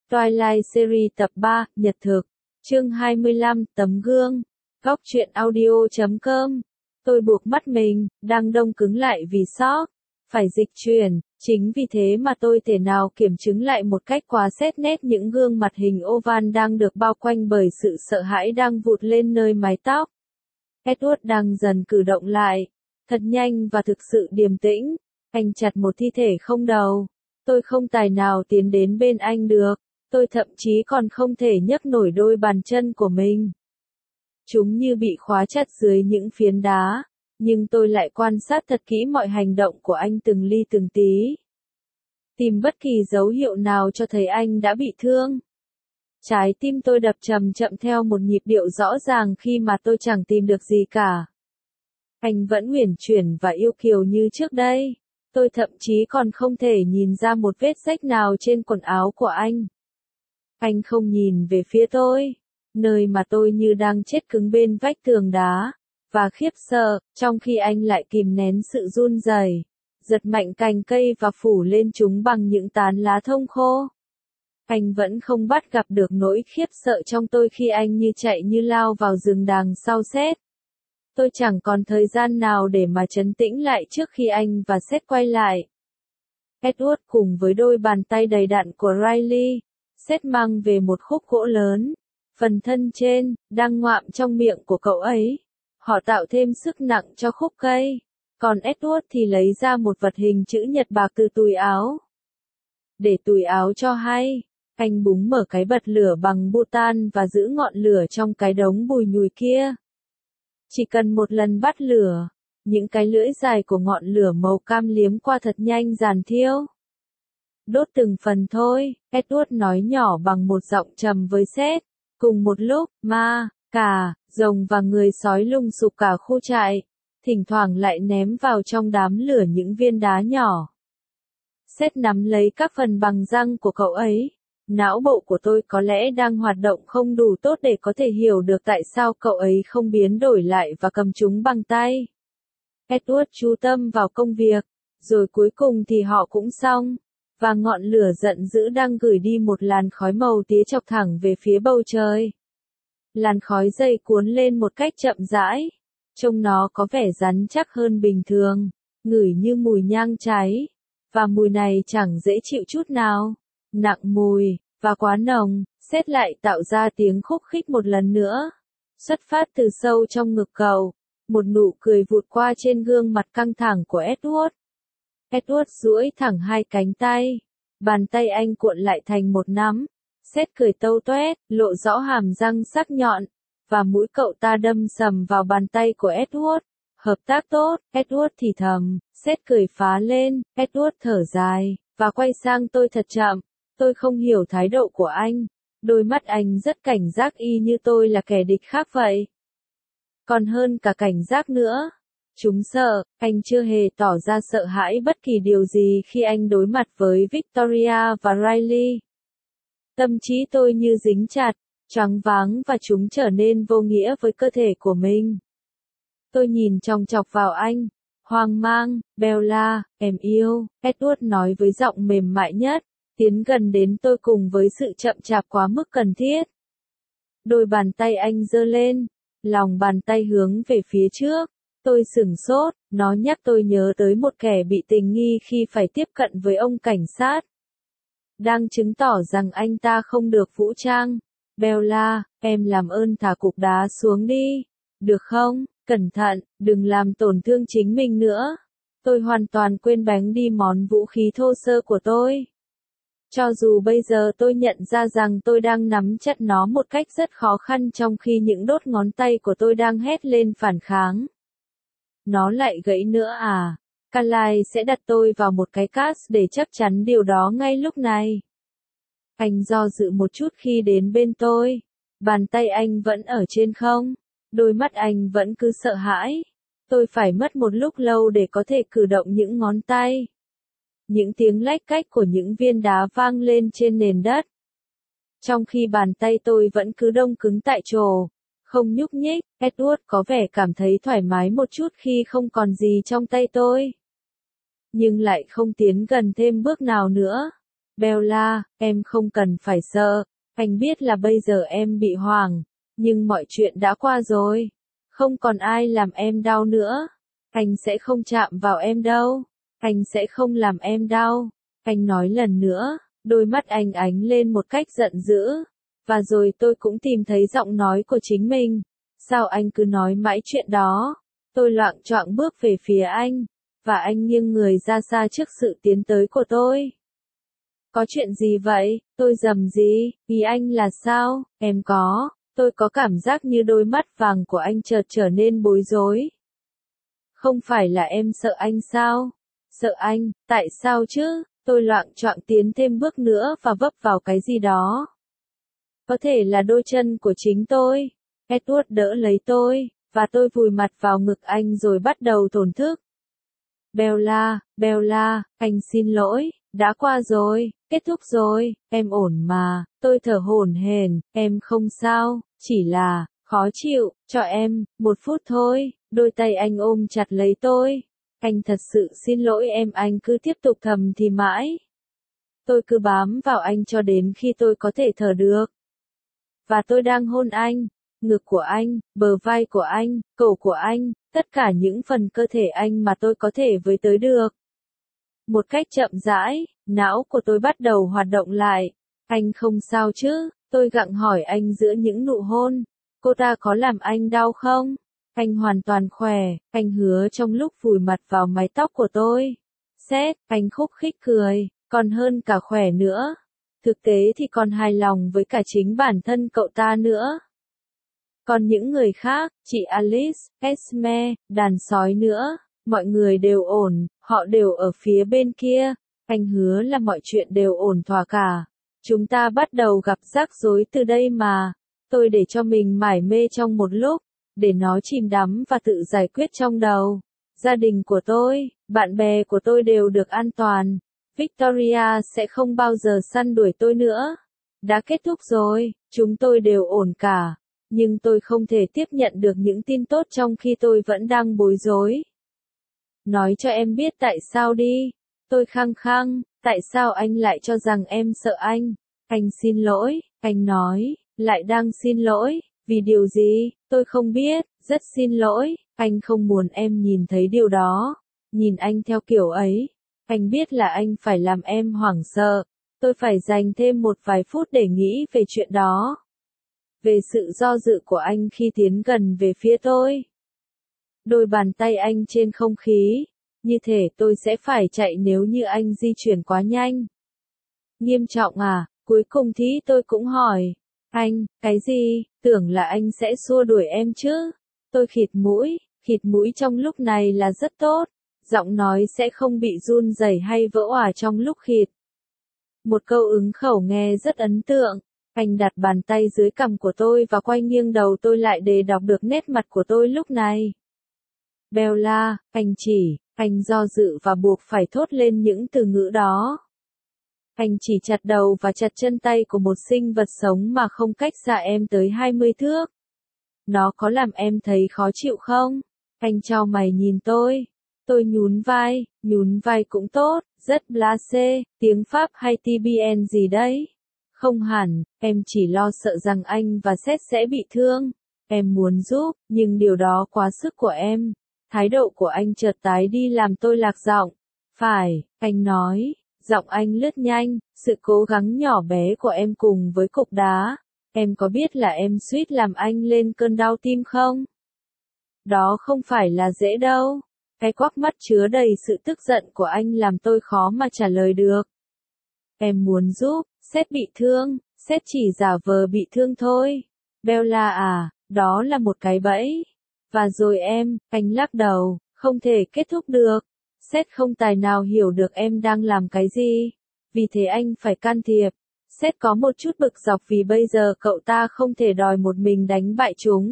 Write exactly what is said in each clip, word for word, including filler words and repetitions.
Twilight Series tập ba, Nhật thực. Chương hai mươi lăm, Tấm gương. Góc truyện audio chấm com. Tôi buộc mắt mình, đang đông cứng lại vì sốc. Phải dịch chuyển, chính vì thế mà tôi thể nào kiểm chứng lại một cách quá xét nét những gương mặt hình oval đang được bao quanh bởi sự sợ hãi đang vụt lên nơi mái tóc. Edward đang dần cử động lại, thật nhanh và thực sự điềm tĩnh. Anh chặt một thi thể không đầu. Tôi không tài nào tiến đến bên anh được. Tôi thậm chí còn không thể nhấc nổi đôi bàn chân của mình. Chúng như bị khóa chặt dưới những phiến đá, nhưng tôi lại quan sát thật kỹ mọi hành động của anh từng ly từng tí. Tìm bất kỳ dấu hiệu nào cho thấy anh đã bị thương. Trái tim tôi đập chậm chậm theo một nhịp điệu rõ ràng khi mà tôi chẳng tìm được gì cả. Anh vẫn uyển chuyển và yêu kiều như trước đây. Tôi thậm chí còn không thể nhìn ra một vết rách nào trên quần áo của anh. Anh không nhìn về phía tôi, nơi mà tôi như đang chết cứng bên vách tường đá, và khiếp sợ, trong khi anh lại kìm nén sự run rẩy, giật mạnh cành cây và phủ lên chúng bằng những tán lá thông khô. Anh vẫn không bắt gặp được nỗi khiếp sợ trong tôi khi anh như chạy như lao vào rừng đằng sau Seth. Tôi chẳng còn thời gian nào để mà trấn tĩnh lại trước khi anh và Seth quay lại. Edward cùng với đôi bàn tay đầy đặn của Riley, Seth mang về một khúc gỗ lớn. Phần thân trên, đang ngoạm trong miệng của cậu ấy. Họ tạo thêm sức nặng cho khúc cây. Còn Edward thì lấy ra một vật hình chữ nhật bạc từ túi áo. Để túi áo cho hay, anh búng mở cái bật lửa bằng butan và giữ ngọn lửa trong cái đống bùi nhùi kia. Chỉ cần một lần bắt lửa, những cái lưỡi dài của ngọn lửa màu cam liếm qua thật nhanh dàn thiêu. Đốt từng phần thôi, Edward nói nhỏ bằng một giọng trầm với Seth. Cùng một lúc, ma, cà, rồng và người sói lùng sục cả khu trại, thỉnh thoảng lại ném vào trong đám lửa những viên đá nhỏ. Seth nắm lấy các phần bằng răng của cậu ấy. Não bộ của tôi có lẽ đang hoạt động không đủ tốt để có thể hiểu được tại sao cậu ấy không biến đổi lại và cầm chúng bằng tay. Edward chú tâm vào công việc, rồi cuối cùng thì họ cũng xong. Và ngọn lửa giận dữ đang gửi đi một làn khói màu tía chọc thẳng về phía bầu trời. Làn khói dày cuốn lên một cách chậm rãi. Trông nó có vẻ rắn chắc hơn bình thường, ngửi như mùi nhang cháy. Và mùi này chẳng dễ chịu chút nào. Nặng mùi, và quá nồng. Seth lại tạo ra tiếng khúc khích một lần nữa. Xuất phát từ sâu trong ngực cậu. Một nụ cười vụt qua trên gương mặt căng thẳng của Edward. Edward duỗi thẳng hai cánh tay. Bàn tay anh cuộn lại thành một nắm. Seth cười tâu toét, lộ rõ hàm răng sắc nhọn. Và mũi cậu ta đâm sầm vào bàn tay của Edward. Hợp tác tốt, Edward thì thầm. Seth cười phá lên, Edward thở dài, và quay sang tôi thật chậm. Tôi không hiểu thái độ của anh. Đôi mắt anh rất cảnh giác y như tôi là kẻ địch khác vậy. Còn hơn cả cảnh giác nữa. Chúng sợ, anh chưa hề tỏ ra sợ hãi bất kỳ điều gì khi anh đối mặt với Victoria và Riley. Tâm trí tôi như dính chặt, choáng váng và chúng trở nên vô nghĩa với cơ thể của mình. Tôi nhìn chòng chọc vào anh. Hoang mang, Bella, em yêu, Edward nói với giọng mềm mại nhất, tiến gần đến tôi cùng với sự chậm chạp quá mức cần thiết. Đôi bàn tay anh giơ lên, lòng bàn tay hướng về phía trước. Tôi sửng sốt, nó nhắc tôi nhớ tới một kẻ bị tình nghi khi phải tiếp cận với ông cảnh sát. Đang chứng tỏ rằng anh ta không được vũ trang. Bella, em làm ơn thả cục đá xuống đi. Được không? Cẩn thận, đừng làm tổn thương chính mình nữa. Tôi hoàn toàn quên bén đi món vũ khí thô sơ của tôi. Cho dù bây giờ tôi nhận ra rằng tôi đang nắm chặt nó một cách rất khó khăn trong khi những đốt ngón tay của tôi đang hét lên phản kháng. Nó lại gãy nữa à? Carly sẽ đặt tôi vào một cái cast để chắc chắn điều đó ngay lúc này. Anh do dự một chút khi đến bên tôi. Bàn tay anh vẫn ở trên không? Đôi mắt anh vẫn cứ sợ hãi. Tôi phải mất một lúc lâu để có thể cử động những ngón tay. Những tiếng lách cách của những viên đá vang lên trên nền đất. Trong khi bàn tay tôi vẫn cứ đông cứng tại chỗ, không nhúc nhích, Edward có vẻ cảm thấy thoải mái một chút khi không còn gì trong tay tôi. Nhưng lại không tiến gần thêm bước nào nữa. Bella, em không cần phải sợ. Anh biết là bây giờ em bị hoảng, nhưng mọi chuyện đã qua rồi. Không còn ai làm em đau nữa. Anh sẽ không chạm vào em đâu. Anh sẽ không làm em đau. Anh nói lần nữa, đôi mắt anh ánh lên một cách giận dữ. Và rồi tôi cũng tìm thấy giọng nói của chính mình. Sao anh cứ nói mãi chuyện đó? Tôi loạng choạng bước về phía anh, và anh nghiêng người ra xa trước sự tiến tới của tôi. Có chuyện gì vậy? Tôi rầm gì? Ý anh là sao? Em có. Tôi có cảm giác như đôi mắt vàng của anh chợt trở nên bối rối. Không phải là em sợ anh sao? Sợ anh, tại sao chứ? Tôi loạng choạng tiến thêm bước nữa và vấp vào cái gì đó. Có thể là đôi chân của chính tôi. Edward đỡ lấy tôi, và tôi vùi mặt vào ngực anh rồi bắt đầu thổn thức. Bella, Bella, anh xin lỗi, đã qua rồi, kết thúc rồi, em ổn mà, tôi thở hổn hển, em không sao, chỉ là, khó chịu, cho em, một phút thôi, đôi tay anh ôm chặt lấy tôi. Anh thật sự xin lỗi em, anh cứ tiếp tục thầm thì mãi. Tôi cứ bám vào anh cho đến khi tôi có thể thở được. Và tôi đang hôn anh, ngực của anh, bờ vai của anh, cổ của anh, tất cả những phần cơ thể anh mà tôi có thể với tới được. Một cách chậm rãi, não của tôi bắt đầu hoạt động lại. Anh không sao chứ? Tôi gặng hỏi anh giữa những nụ hôn. Cô ta có làm anh đau không? Anh hoàn toàn khỏe, anh hứa trong lúc vùi mặt vào mái tóc của tôi. Seth, anh khúc khích cười, còn hơn cả khỏe nữa. Thực tế thì còn hài lòng với cả chính bản thân cậu ta nữa. Còn những người khác, chị Alice, Esme, đàn sói nữa, mọi người đều ổn, họ đều ở phía bên kia. Anh hứa là mọi chuyện đều ổn thỏa cả. Chúng ta bắt đầu gặp rắc rối từ đây mà. Tôi để cho mình mải mê trong một lúc, để nó chìm đắm và tự giải quyết trong đầu. Gia đình của tôi, bạn bè của tôi đều được an toàn. Victoria sẽ không bao giờ săn đuổi tôi nữa. Đã kết thúc rồi, chúng tôi đều ổn cả. Nhưng tôi không thể tiếp nhận được những tin tốt trong khi tôi vẫn đang bối rối. Nói cho em biết tại sao đi. Tôi khăng khăng, tại sao anh lại cho rằng em sợ anh? Anh xin lỗi, anh nói, lại đang xin lỗi, vì điều gì? Tôi không biết, rất xin lỗi, anh không muốn em nhìn thấy điều đó. Nhìn anh theo kiểu ấy. Anh biết là anh phải làm em hoảng sợ. Tôi phải dành thêm một vài phút để nghĩ về chuyện đó. Về sự do dự của anh khi tiến gần về phía tôi. Đôi bàn tay anh trên không khí. Như thể tôi sẽ phải chạy nếu như anh di chuyển quá nhanh. Nghiêm trọng à? Cuối cùng thì tôi cũng hỏi. Anh, cái gì? Tưởng là anh sẽ xua đuổi em chứ? Tôi khịt mũi. Khịt mũi trong lúc này là rất tốt. Giọng nói sẽ không bị run rẩy hay vỡ òa trong lúc khịt. Một câu ứng khẩu nghe rất ấn tượng. Anh đặt bàn tay dưới cằm của tôi và quay nghiêng đầu tôi lại để đọc được nét mặt của tôi lúc này. Bella, anh chỉ, anh do dự và buộc phải thốt lên những từ ngữ đó. Anh chỉ chặt đầu và chặt chân tay của một sinh vật sống mà không cách xa em tới hai mươi thước. Nó có làm em thấy khó chịu không? Anh chau mày nhìn tôi. Tôi nhún vai, nhún vai cũng tốt, rất blasé, tiếng Pháp hay tê bê en gì đấy? Không hẳn, em chỉ lo sợ rằng anh và Seth sẽ bị thương. Em muốn giúp, nhưng điều đó quá sức của em. Thái độ của anh chợt tái đi làm tôi lạc giọng. Phải, anh nói, giọng anh lướt nhanh, sự cố gắng nhỏ bé của em cùng với cục đá. Em có biết là em suýt làm anh lên cơn đau tim không? Đó không phải là dễ đâu. Cái quắc mắt chứa đầy sự tức giận của anh làm tôi khó mà trả lời được. Em muốn giúp, Seth bị thương, Seth chỉ giả vờ bị thương thôi. Bella à, đó là một cái bẫy. Và rồi em, anh lắc đầu, không thể kết thúc được. Seth không tài nào hiểu được em đang làm cái gì. Vì thế anh phải can thiệp. Seth có một chút bực dọc vì bây giờ cậu ta không thể đòi một mình đánh bại chúng.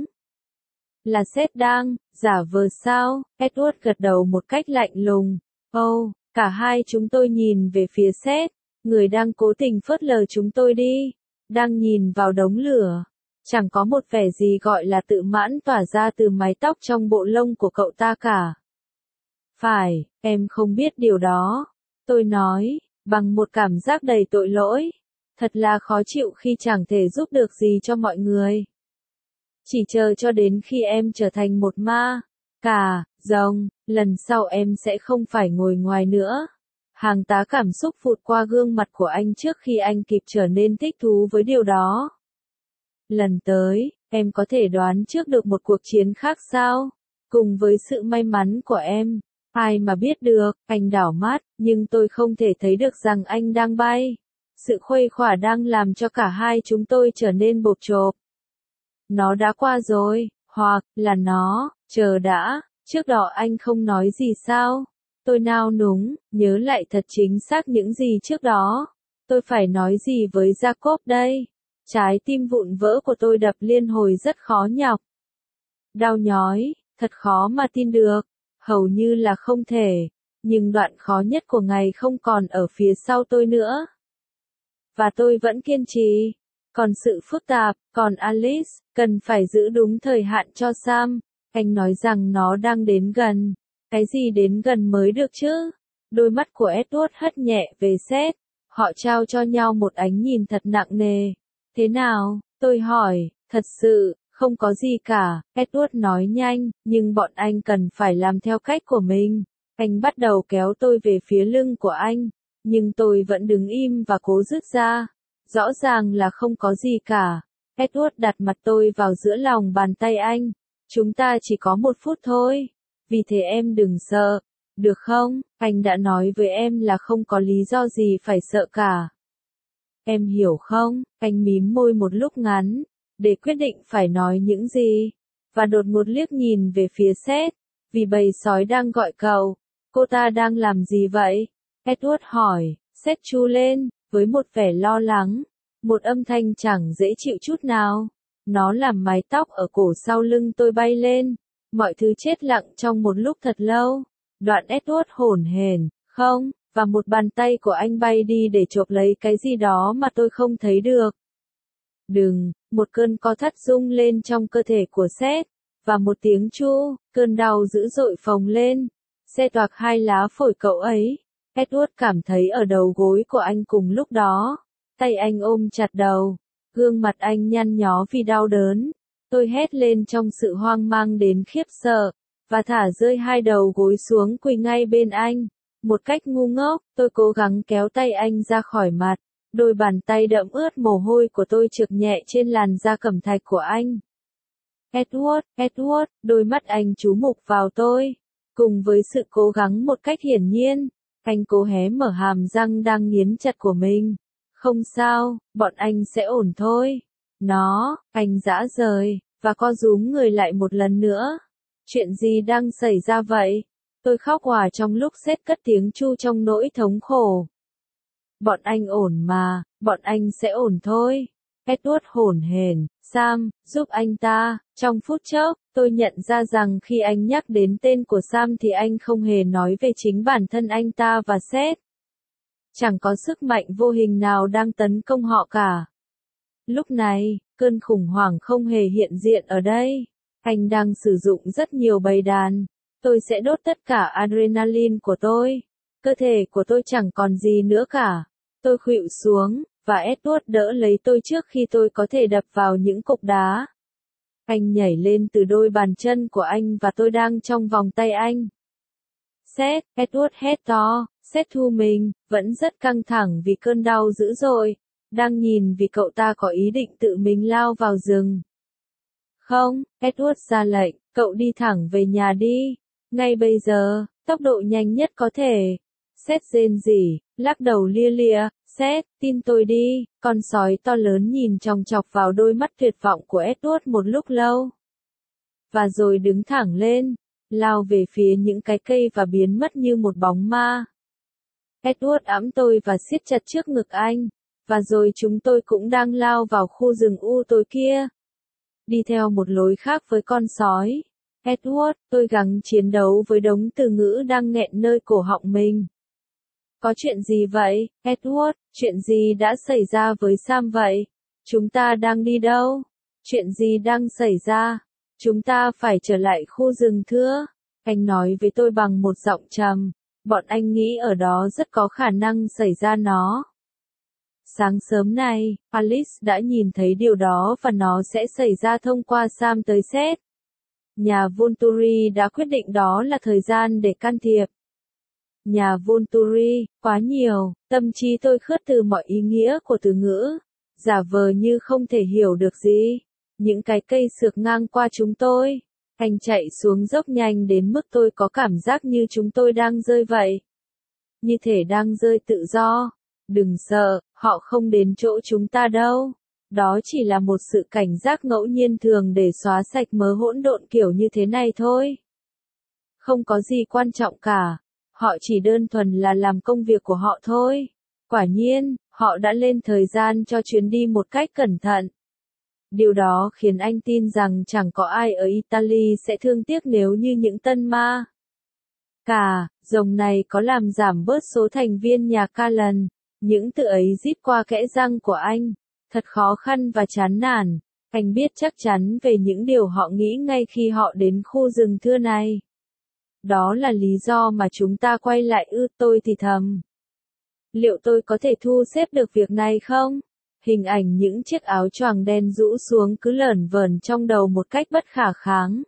Là Seth đang, giả vờ sao? Edward gật đầu một cách lạnh lùng. Oh, cả hai chúng tôi nhìn về phía Seth, người đang cố tình phớt lờ chúng tôi đi. Đang nhìn vào đống lửa. Chẳng có một vẻ gì gọi là tự mãn tỏa ra từ mái tóc trong bộ lông của cậu ta cả. Phải, em không biết điều đó. Tôi nói, bằng một cảm giác đầy tội lỗi. Thật là khó chịu khi chẳng thể giúp được gì cho mọi người. Chỉ chờ cho đến khi em trở thành một ma cà rồng, lần sau em sẽ không phải ngồi ngoài nữa. Hàng tá cảm xúc phụt qua gương mặt của anh trước khi anh kịp trở nên thích thú với điều đó. Lần tới, em có thể đoán trước được một cuộc chiến khác sao? Cùng với sự may mắn của em, ai mà biết được, anh đảo mắt, nhưng tôi không thể thấy được rằng anh đang bay. Sự khuây khỏa đang làm cho cả hai chúng tôi trở nên bộp chộp. Nó đã qua rồi, hoặc là nó, chờ đã, trước đó anh không nói gì sao? Tôi nao núng, nhớ lại thật chính xác những gì trước đó. Tôi phải nói gì với Jacob đây? Trái tim vụn vỡ của tôi đập liên hồi rất khó nhọc. Đau nhói, thật khó mà tin được, hầu như là không thể, nhưng đoạn khó nhất của ngày không còn ở phía sau tôi nữa. Và tôi vẫn kiên trì. Còn sự phức tạp, còn Alice, cần phải giữ đúng thời hạn cho Sam. Anh nói rằng nó đang đến gần. Cái gì đến gần mới được chứ? Đôi mắt của Edward hất nhẹ về Seth. Họ trao cho nhau một ánh nhìn thật nặng nề. Thế nào? Tôi hỏi. Thật sự, không có gì cả. Edward nói nhanh, nhưng bọn anh cần phải làm theo cách của mình. Anh bắt đầu kéo tôi về phía lưng của anh. Nhưng tôi vẫn đứng im và cố dứt ra. Rõ ràng là không có gì cả. Edward đặt mặt tôi vào giữa lòng bàn tay anh. Chúng ta chỉ có một phút thôi. Vì thế em đừng sợ. Được không? Anh đã nói với em là không có lý do gì phải sợ cả. Em hiểu không? Anh mím môi một lúc ngắn, để quyết định phải nói những gì. Và đột ngột liếc nhìn về phía Seth. Vì bầy sói đang gọi cậu. Cô ta đang làm gì vậy? Edward hỏi. Seth chu lên, với một vẻ lo lắng. Một âm thanh chẳng dễ chịu chút nào. Nó làm mái tóc ở cổ sau lưng tôi bay lên. Mọi thứ chết lặng trong một lúc thật lâu. Đoạn Edward hổn hển, không, và một bàn tay của anh bay đi để chộp lấy cái gì đó mà tôi không thấy được. Đừng, một cơn co thắt rung lên trong cơ thể của Seth, và một tiếng chu, cơn đau dữ dội phồng lên. Xe toạc hai lá phổi cậu ấy. Edward cảm thấy ở đầu gối của anh cùng lúc đó. Tay anh ôm chặt đầu. Gương mặt anh nhăn nhó vì đau đớn. Tôi hét lên trong sự hoang mang đến khiếp sợ. Và thả rơi hai đầu gối xuống quỳ ngay bên anh. Một cách ngu ngốc, tôi cố gắng kéo tay anh ra khỏi mặt. Đôi bàn tay đẫm ướt mồ hôi của tôi trượt nhẹ trên làn da cẩm thạch của anh. Edward, Edward, đôi mắt anh chú mục vào tôi. Cùng với sự cố gắng một cách hiển nhiên, anh cố hé mở hàm răng đang nghiến chặt của mình. Không sao, bọn anh sẽ ổn thôi. Nó, anh giã rời, và co rúm người lại một lần nữa. Chuyện gì đang xảy ra vậy? Tôi khóc òa trong lúc Seth cất tiếng chu trong nỗi thống khổ. Bọn anh ổn mà, bọn anh sẽ ổn thôi. Edward hổn hển, Sam, giúp anh ta. Trong phút chốc, tôi nhận ra rằng khi anh nhắc đến tên của Sam thì anh không hề nói về chính bản thân anh ta và Seth. Chẳng có sức mạnh vô hình nào đang tấn công họ cả. Lúc này, cơn khủng hoảng không hề hiện diện ở đây. Anh đang sử dụng rất nhiều bầy đàn. Tôi sẽ đốt tất cả adrenaline của tôi. Cơ thể của tôi chẳng còn gì nữa cả. Tôi khuỵu xuống, và Edward đỡ lấy tôi trước khi tôi có thể đập vào những cục đá. Anh nhảy lên từ đôi bàn chân của anh và tôi đang trong vòng tay anh. Seth, Edward hét to. Seth thu mình, vẫn rất căng thẳng vì cơn đau dữ dội. Đang nhìn vì cậu ta có ý định tự mình lao vào rừng. Không, Edward ra lệnh, cậu đi thẳng về nhà đi. Ngay bây giờ, tốc độ nhanh nhất có thể. Seth rên rỉ, lắc đầu lia lịa. Seth, tin tôi đi. Con sói to lớn nhìn chòng chọc vào đôi mắt tuyệt vọng của Edward một lúc lâu. Và rồi đứng thẳng lên, lao về phía những cái cây và biến mất như một bóng ma. Edward ẵm tôi và siết chặt trước ngực anh. Và rồi chúng tôi cũng đang lao vào khu rừng u tối kia. Đi theo một lối khác với con sói. Edward, tôi gắng chiến đấu với đống từ ngữ đang nghẹn nơi cổ họng mình. Có chuyện gì vậy, Edward? Chuyện gì đã xảy ra với Sam vậy? Chúng ta đang đi đâu? Chuyện gì đang xảy ra? Chúng ta phải trở lại khu rừng thưa. Anh nói với tôi bằng một giọng trầm, Bọn anh nghĩ ở đó rất có khả năng xảy ra nó. Sáng sớm nay, Alice đã nhìn thấy điều đó và nó sẽ xảy ra thông qua Sam tới xét. Nhà Volturi đã quyết định đó là thời gian để can thiệp. Nhà Volturi, quá nhiều, tâm trí tôi khướt từ mọi ý nghĩa của từ ngữ, giả vờ như không thể hiểu được gì. Những cái cây sược ngang qua chúng tôi. Anh chạy xuống dốc nhanh đến mức tôi có cảm giác như chúng tôi đang rơi vậy. Như thể đang rơi tự do. Đừng sợ, họ không đến chỗ chúng ta đâu. Đó chỉ là một sự cảnh giác ngẫu nhiên thường để xóa sạch mớ hỗn độn kiểu như thế này thôi. Không có gì quan trọng cả. Họ chỉ đơn thuần là làm công việc của họ thôi. Quả nhiên, họ đã lên thời gian cho chuyến đi một cách cẩn thận. Điều đó khiến anh tin rằng chẳng có ai ở Italy sẽ thương tiếc nếu như những tân ma cả rồng này có làm giảm bớt số thành viên nhà Callan. Những từ ấy rít qua kẽ răng của anh. Thật khó khăn và chán nản. Anh biết chắc chắn về những điều họ nghĩ ngay khi họ đến khu rừng thưa này. Đó là lý do mà chúng ta quay lại ư, tôi thì thầm. Liệu tôi có thể thu xếp được việc này không? Hình ảnh những chiếc áo choàng đen rũ xuống cứ lởn vởn trong đầu một cách bất khả kháng.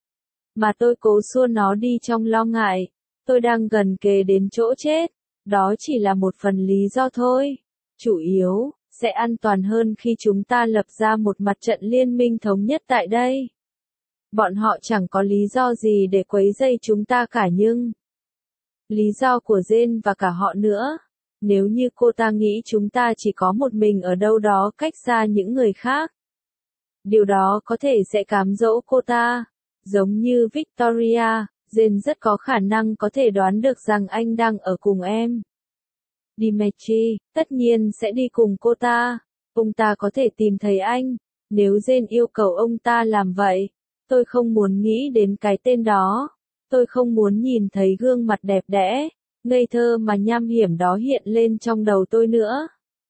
Mà tôi cố xua nó đi trong lo ngại. Tôi đang gần kề đến chỗ chết. Đó chỉ là một phần lý do thôi. Chủ yếu, sẽ an toàn hơn khi chúng ta lập ra một mặt trận liên minh thống nhất tại đây. Bọn họ chẳng có lý do gì để quấy rầy chúng ta cả nhưng... Lý do của Jane và cả họ nữa. Nếu như cô ta nghĩ chúng ta chỉ có một mình ở đâu đó cách xa những người khác. Điều đó có thể sẽ cám dỗ cô ta. Giống như Victoria, Jane rất có khả năng có thể đoán được rằng anh đang ở cùng em. Dimitri, tất nhiên sẽ đi cùng cô ta. Ông ta có thể tìm thấy anh. Nếu Jane yêu cầu ông ta làm vậy. Tôi không muốn nghĩ đến cái tên đó. Tôi không muốn nhìn thấy gương mặt đẹp đẽ, ngây thơ mà nham hiểm đó hiện lên trong đầu tôi nữa.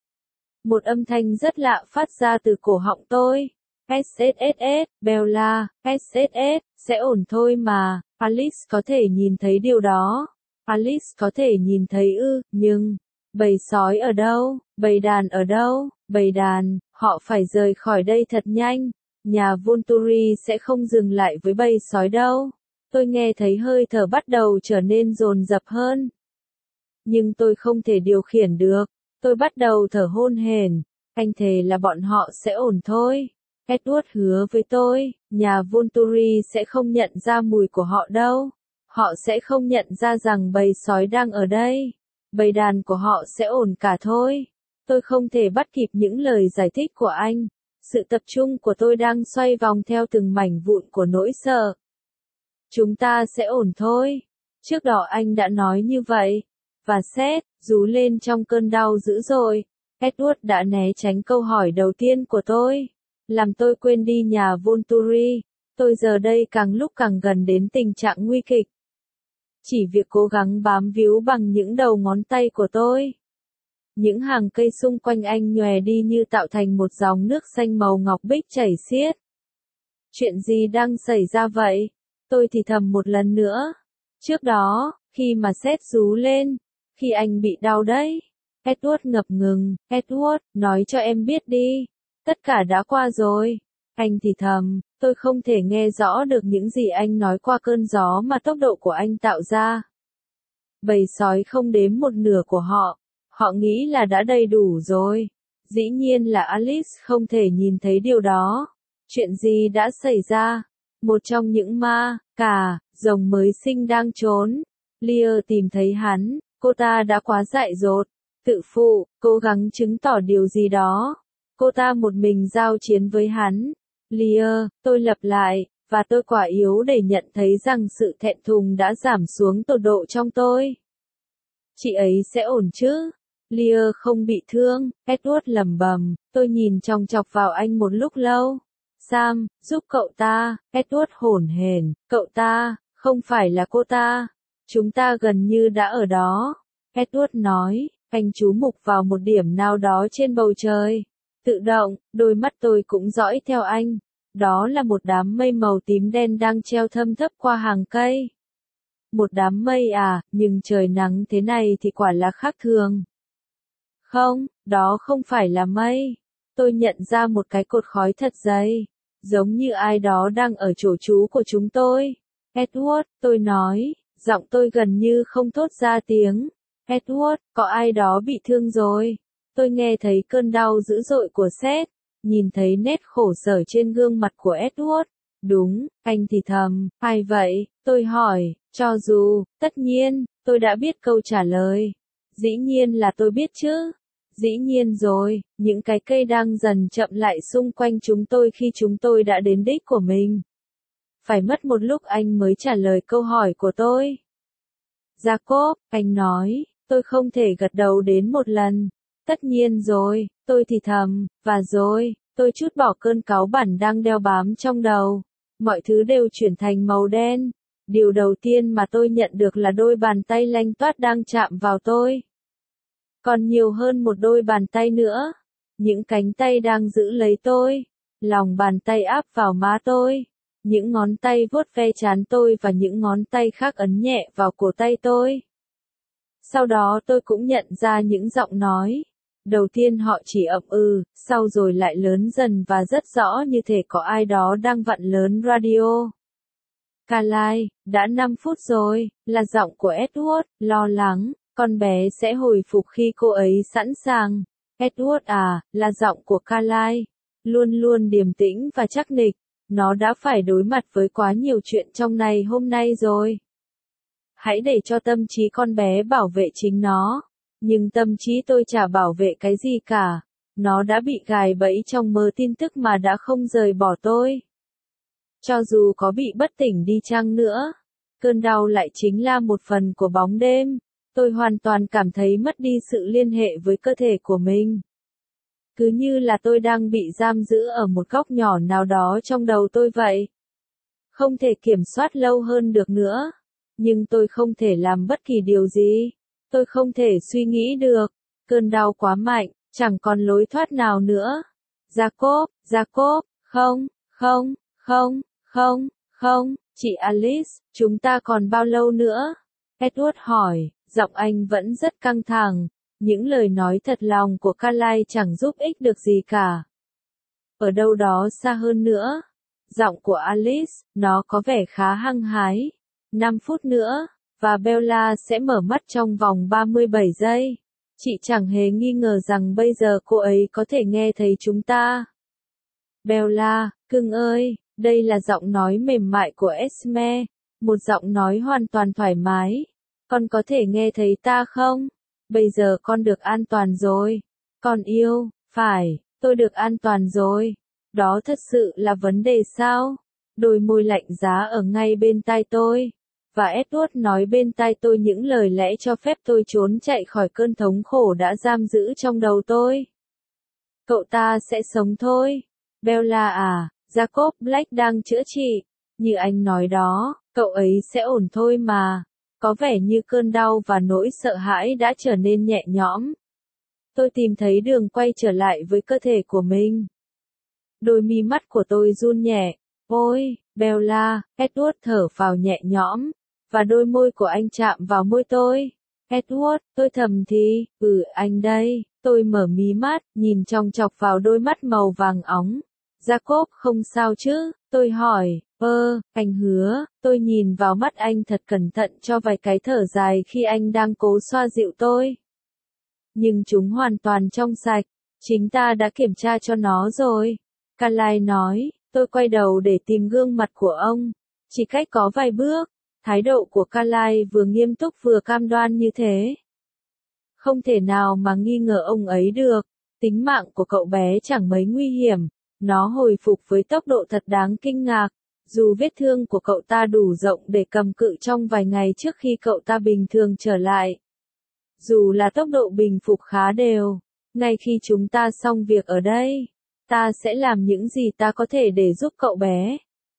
Một âm thanh rất lạ phát ra từ cổ họng tôi. ét ét ét, Bella, ét ét ét, sẽ ổn thôi mà. Alice có thể nhìn thấy điều đó. Alice có thể nhìn thấy ư, nhưng... Bầy sói ở đâu? Bầy đàn ở đâu? Bầy đàn, họ phải rời khỏi đây thật nhanh. Nhà Volturi sẽ không dừng lại với bầy sói đâu. Tôi nghe thấy hơi thở bắt đầu trở nên dồn dập hơn. Nhưng tôi không thể điều khiển được. Tôi bắt đầu thở hổn hển. Anh thề là bọn họ sẽ ổn thôi. Edward hứa với tôi, nhà Volturi sẽ không nhận ra mùi của họ đâu. Họ sẽ không nhận ra rằng bầy sói đang ở đây. Bầy đàn của họ sẽ ổn cả thôi. Tôi không thể bắt kịp những lời giải thích của anh. Sự tập trung của tôi đang xoay vòng theo từng mảnh vụn của nỗi sợ. Chúng ta sẽ ổn thôi. Trước đó anh đã nói như vậy. Và Seth, rú lên trong cơn đau dữ dội. Edward đã né tránh câu hỏi đầu tiên của tôi. Làm tôi quên đi nhà Volturi. Tôi giờ đây càng lúc càng gần đến tình trạng nguy kịch. Chỉ việc cố gắng bám víu bằng những đầu ngón tay của tôi. Những hàng cây xung quanh anh nhòe đi như tạo thành một dòng nước xanh màu ngọc bích chảy xiết. Chuyện gì đang xảy ra vậy? Tôi thì thầm một lần nữa. Trước đó, khi mà Seth rú lên, khi anh bị đau đấy. Edward ngập ngừng, Edward, nói cho em biết đi. Tất cả đã qua rồi. Anh thì thầm, tôi không thể nghe rõ được những gì anh nói qua cơn gió mà tốc độ của anh tạo ra. Bầy sói không đếm một nửa của họ. Họ nghĩ là đã đầy đủ rồi. Dĩ nhiên là Alice không thể nhìn thấy điều đó. Chuyện gì đã xảy ra? Một trong những ma, cả, rồng mới sinh đang trốn. Lear tìm thấy hắn, cô ta đã quá dại dột, tự phụ, cố gắng chứng tỏ điều gì đó. Cô ta một mình giao chiến với hắn. Lear, tôi lặp lại, và tôi quả yếu để nhận thấy rằng sự thẹn thùng đã giảm xuống tột độ trong tôi. Chị ấy sẽ ổn chứ? Lear không bị thương, Edward lẩm bẩm, tôi nhìn chòng chọc vào anh một lúc lâu. Sam, giúp cậu ta, Edward hổn hển, cậu ta, không phải là cô ta. Chúng ta gần như đã ở đó. Edward nói, anh chú mục vào một điểm nào đó trên bầu trời. Tự động, đôi mắt tôi cũng dõi theo anh. Đó là một đám mây màu tím đen đang treo thâm thấp qua hàng cây. Một đám mây à, nhưng trời nắng thế này thì quả là khác thường. Không, đó không phải là mây. Tôi nhận ra một cái cột khói thật dày, giống như ai đó đang ở chỗ trú của chúng tôi. Edward, tôi nói, giọng tôi gần như không thốt ra tiếng. Edward, có ai đó bị thương rồi. Tôi nghe thấy cơn đau dữ dội của Seth, nhìn thấy nét khổ sở trên gương mặt của Edward. Đúng, anh thì thầm, ai vậy? Tôi hỏi, cho dù, tất nhiên, tôi đã biết câu trả lời. Dĩ nhiên là tôi biết chứ. Dĩ nhiên rồi, những cái cây đang dần chậm lại xung quanh chúng tôi khi chúng tôi đã đến đích của mình. Phải mất một lúc anh mới trả lời câu hỏi của tôi. Jacob, anh nói, tôi không thể gật đầu đến một lần. Tất nhiên rồi, tôi thì thầm, và rồi, tôi trút bỏ cơn cáu bẳn đang đeo bám trong đầu. Mọi thứ đều chuyển thành màu đen. Điều đầu tiên mà tôi nhận được là đôi bàn tay lanh toát đang chạm vào tôi. Còn nhiều hơn một đôi bàn tay nữa. Những cánh tay đang giữ lấy tôi. Lòng bàn tay áp vào má tôi. Những ngón tay vuốt ve trán tôi và những ngón tay khác ấn nhẹ vào cổ tay tôi. Sau đó tôi cũng nhận ra những giọng nói. Đầu tiên họ chỉ ậm ừ, sau rồi lại lớn dần và rất rõ như thể có ai đó đang vặn lớn radio. Carly, đã năm phút rồi, là giọng của Edward, lo lắng, con bé sẽ hồi phục khi cô ấy sẵn sàng. Edward à, là giọng của Carly, luôn luôn điềm tĩnh và chắc nịch, nó đã phải đối mặt với quá nhiều chuyện trong ngày hôm nay rồi. Hãy để cho tâm trí con bé bảo vệ chính nó. Nhưng tâm trí tôi chả bảo vệ cái gì cả. Nó đã bị gài bẫy trong mớ tin tức mà đã không rời bỏ tôi. Cho dù có bị bất tỉnh đi chăng nữa, cơn đau lại chính là một phần của bóng đêm. Tôi hoàn toàn cảm thấy mất đi sự liên hệ với cơ thể của mình. Cứ như là tôi đang bị giam giữ ở một góc nhỏ nào đó trong đầu tôi vậy. Không thể kiểm soát lâu hơn được nữa. Nhưng tôi không thể làm bất kỳ điều gì. Tôi không thể suy nghĩ được. Cơn đau quá mạnh, chẳng còn lối thoát nào nữa. Jacob, Jacob, không, không, không, không, không, chị Alice, chúng ta còn bao lâu nữa? Edward hỏi, giọng anh vẫn rất căng thẳng. Những lời nói thật lòng của Carly chẳng giúp ích được gì cả. Ở đâu đó xa hơn nữa. Giọng của Alice, nó có vẻ khá hăng hái. năm phút nữa, và Bella sẽ mở mắt trong vòng ba mươi bảy giây. Chị chẳng hề nghi ngờ rằng bây giờ cô ấy có thể nghe thấy chúng ta. Bella, cưng ơi, đây là giọng nói mềm mại của Esme, một giọng nói hoàn toàn thoải mái. Con có thể nghe thấy ta không? Bây giờ con được an toàn rồi. Con yêu, phải, tôi được an toàn rồi. Đó thật sự là vấn đề sao? Đôi môi lạnh giá ở ngay bên tai tôi. Và Edward nói bên tai tôi những lời lẽ cho phép tôi trốn chạy khỏi cơn thống khổ đã giam giữ trong đầu tôi. Cậu ta sẽ sống thôi. Bella à, Jacob Black đang chữa trị. Như anh nói đó, cậu ấy sẽ ổn thôi mà. Có vẻ như cơn đau và nỗi sợ hãi đã trở nên nhẹ nhõm. Tôi tìm thấy đường quay trở lại với cơ thể của mình. Đôi mi mắt của tôi run nhẹ. Ôi, Bella, Edward thở phào nhẹ nhõm. Và đôi môi của anh chạm vào môi tôi. Edward, tôi thầm thì, ừ anh đây. Tôi mở mí mắt, nhìn chòng chọc vào đôi mắt màu vàng óng. Jacob không sao chứ? Tôi hỏi, ơ, anh hứa. Tôi nhìn vào mắt anh thật cẩn thận cho vài cái thở dài khi anh đang cố xoa dịu tôi. Nhưng chúng hoàn toàn trong sạch. Chính ta đã kiểm tra cho nó rồi. Carly nói, tôi quay đầu để tìm gương mặt của ông. Chỉ cách có vài bước. Thái độ của Carly vừa nghiêm túc vừa cam đoan như thế. Không thể nào mà nghi ngờ ông ấy được. Tính mạng của cậu bé chẳng mấy nguy hiểm. Nó hồi phục với tốc độ thật đáng kinh ngạc. Dù vết thương của cậu ta đủ rộng để cầm cự trong vài ngày trước khi cậu ta bình thường trở lại. Dù là tốc độ bình phục khá đều. Ngay khi chúng ta xong việc ở đây, ta sẽ làm những gì ta có thể để giúp cậu bé.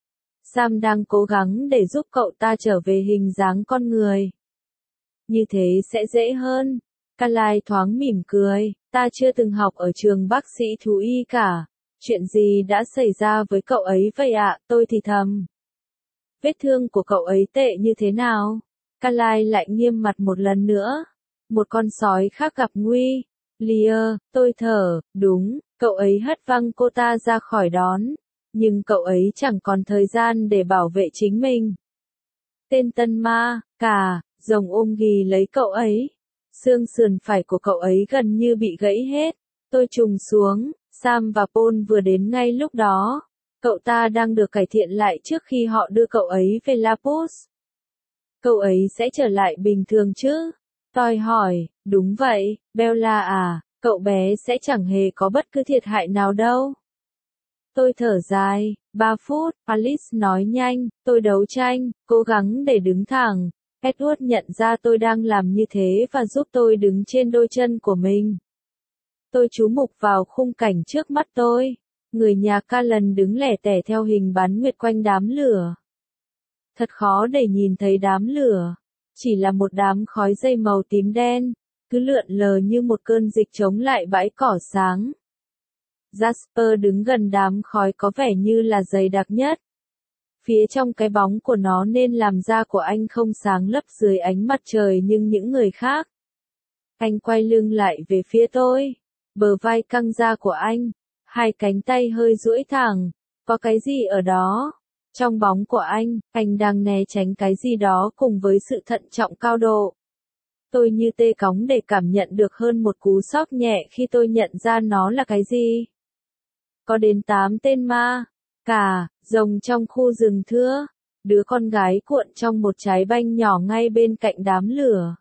Sam đang cố gắng để giúp cậu ta trở về hình dáng con người. Như thế sẽ dễ hơn. Carly thoáng mỉm cười. Ta chưa từng học ở trường bác sĩ thú y cả. Chuyện gì đã xảy ra với cậu ấy vậy ạ? Tôi thì thầm. Vết thương của cậu ấy tệ như thế nào? Carlyle lại nghiêm mặt một lần nữa. Một con sói khác gặp nguy. Lear, tôi thở, đúng, cậu ấy hất văng cô ta ra khỏi đón. Nhưng cậu ấy chẳng còn thời gian để bảo vệ chính mình. Tên tân ma, cả, rồng ôm ghì lấy cậu ấy. Xương sườn phải của cậu ấy gần như bị gãy hết. Tôi trùng xuống, Sam và Paul vừa đến ngay lúc đó. Cậu ta đang được cải thiện lại trước khi họ đưa cậu ấy về Lapus. Cậu ấy sẽ trở lại bình thường chứ? Tôi hỏi, đúng vậy, Bella à, cậu bé sẽ chẳng hề có bất cứ thiệt hại nào đâu. Tôi thở dài, ba phút, Alice nói nhanh, tôi đấu tranh, cố gắng để đứng thẳng. Edward nhận ra tôi đang làm như thế và giúp tôi đứng trên đôi chân của mình. Tôi chú mục vào khung cảnh trước mắt tôi. Người nhà Callan đứng lẻ tẻ theo hình bán nguyệt quanh đám lửa. Thật khó để nhìn thấy đám lửa. Chỉ là một đám khói dây màu tím đen, cứ lượn lờ như một cơn dịch chống lại bãi cỏ sáng. Jasper đứng gần đám khói có vẻ như là dày đặc nhất. Phía trong cái bóng của nó nên làm da của anh không sáng lấp dưới ánh mặt trời nhưng những người khác. Anh quay lưng lại về phía tôi. Bờ vai căng ra của anh. Hai cánh tay hơi duỗi thẳng. Có cái gì ở đó? Trong bóng của anh, anh đang né tránh cái gì đó cùng với sự thận trọng cao độ. Tôi như tê cóng để cảm nhận được hơn một cú sốc nhẹ khi tôi nhận ra nó là cái gì. Có đến tám tên ma, cả, rồng trong khu rừng thưa, đứa con gái cuộn trong một trái banh nhỏ ngay bên cạnh đám lửa.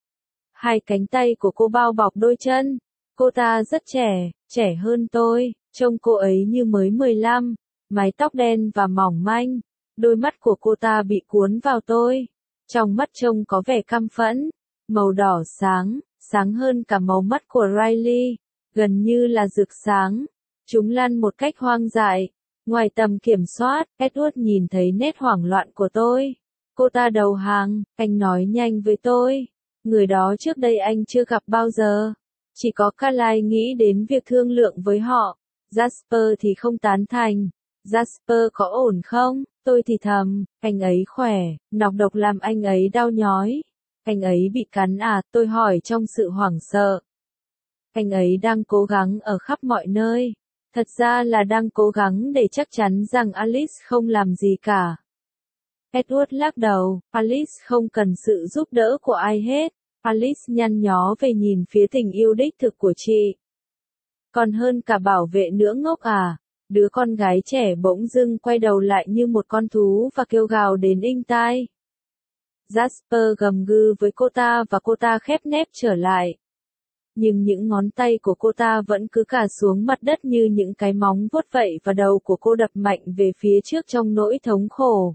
Hai cánh tay của cô bao bọc đôi chân, cô ta rất trẻ, trẻ hơn tôi, trông cô ấy như mới mười lăm, mái tóc đen và mỏng manh, đôi mắt của cô ta bị cuốn vào tôi, trong mắt trông có vẻ căm phẫn, màu đỏ sáng, sáng hơn cả màu mắt của Riley, gần như là rực sáng. Chúng lăn một cách hoang dại. Ngoài tầm kiểm soát, Edward nhìn thấy nét hoảng loạn của tôi. Cô ta đầu hàng, anh nói nhanh với tôi. Người đó trước đây anh chưa gặp bao giờ. Chỉ có Carlyle nghĩ đến việc thương lượng với họ. Jasper thì không tán thành. Jasper có ổn không? Tôi thì thầm, anh ấy khỏe, nọc độc làm anh ấy đau nhói. Anh ấy bị cắn à? Tôi hỏi trong sự hoảng sợ. Anh ấy đang cố gắng ở khắp mọi nơi. Thật ra là đang cố gắng để chắc chắn rằng Alice không làm gì cả. Edward lắc đầu, Alice không cần sự giúp đỡ của ai hết. Alice nhăn nhó về nhìn phía tình yêu đích thực của chị. Còn hơn cả bảo vệ nữa ngốc à. Đứa con gái trẻ bỗng dưng quay đầu lại như một con thú và kêu gào đến inh tai. Jasper gầm gừ với cô ta và cô ta khép nép trở lại. Nhưng những ngón tay của cô ta vẫn cứ cà xuống mặt đất như những cái móng vuốt vậy và đầu của cô đập mạnh về phía trước trong nỗi thống khổ.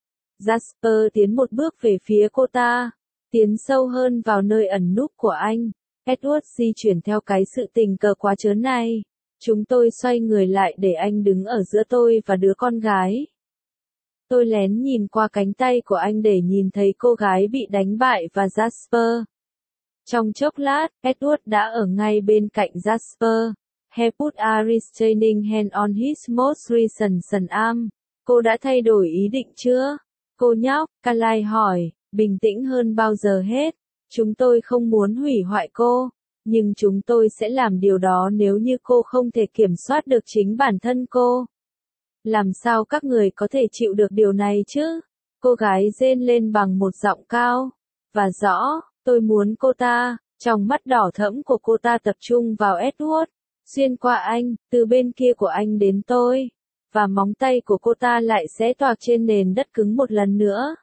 Jasper tiến một bước về phía cô ta, tiến sâu hơn vào nơi ẩn núp của anh. Edward di chuyển theo cái sự tình cờ quá trớn này. Chúng tôi xoay người lại để anh đứng ở giữa tôi và đứa con gái. Tôi lén nhìn qua cánh tay của anh để nhìn thấy cô gái bị đánh bại và Jasper. Trong chốc lát, Edward đã ở ngay bên cạnh Jasper. He put a restraining hand on his most recent arm. Cô đã thay đổi ý định chưa? Cô nhóc, Carlyle hỏi, bình tĩnh hơn bao giờ hết. Chúng tôi không muốn hủy hoại cô, nhưng chúng tôi sẽ làm điều đó nếu như cô không thể kiểm soát được chính bản thân cô. Làm sao các người có thể chịu được điều này chứ? Cô gái rên lên bằng một giọng cao và rõ. Tôi muốn cô ta, trong mắt đỏ thẫm của cô ta tập trung vào Edward, xuyên qua anh, từ bên kia của anh đến tôi, và móng tay của cô ta lại xé toạc trên nền đất cứng một lần nữa.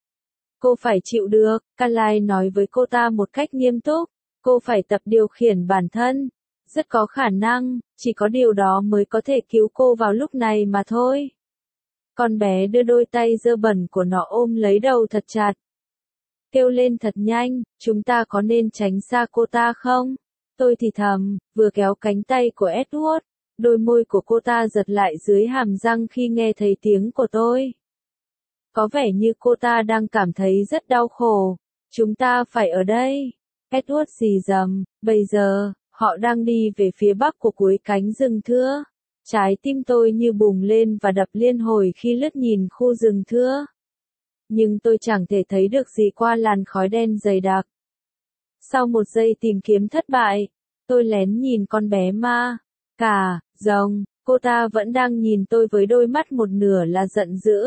Cô phải chịu được, Carlyle nói với cô ta một cách nghiêm túc, cô phải tập điều khiển bản thân, rất có khả năng, chỉ có điều đó mới có thể cứu cô vào lúc này mà thôi. Con bé đưa đôi tay dơ bẩn của nó ôm lấy đầu thật chặt. Kêu lên thật nhanh, chúng ta có nên tránh xa cô ta không? Tôi thì thầm, vừa kéo cánh tay của Edward, đôi môi của cô ta giật lại dưới hàm răng khi nghe thấy tiếng của tôi. Có vẻ như cô ta đang cảm thấy rất đau khổ. Chúng ta phải ở đây. Edward rì rầm, bây giờ, họ đang đi về phía bắc của cuối cánh rừng thưa. Trái tim tôi như bùng lên và đập liên hồi khi lướt nhìn khu rừng thưa. nhưng tôi chẳng thể thấy được gì qua làn khói đen dày đặc. Sau một giây tìm kiếm thất bại, tôi lén nhìn con bé ma, cà, rồng, cô ta vẫn đang nhìn tôi với đôi mắt một nửa là giận dữ.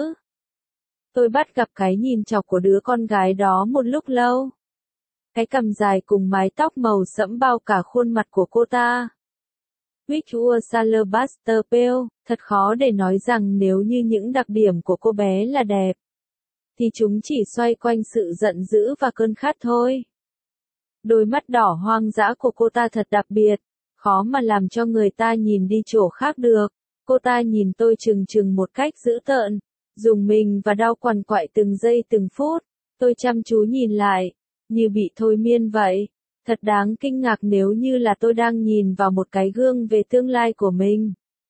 Tôi bắt gặp cái nhìn chọc của đứa con gái đó một lúc lâu. Cái cằm dài cùng mái tóc màu sẫm bao cả khuôn mặt của cô ta. Which Salabuster Pale, thật khó để nói rằng nếu như những đặc điểm của cô bé là đẹp, thì chúng chỉ xoay quanh sự giận dữ và cơn khát thôi. Đôi mắt đỏ hoang dã của cô ta thật đặc biệt, khó mà làm cho người ta nhìn đi chỗ khác được. Cô ta nhìn tôi chừng chừng một cách dữ tợn, dùng mình và đau quằn quại từng giây từng phút. Tôi chăm chú nhìn lại, như bị thôi miên vậy. Thật đáng kinh ngạc nếu như là tôi đang nhìn vào một cái gương về tương lai của mình.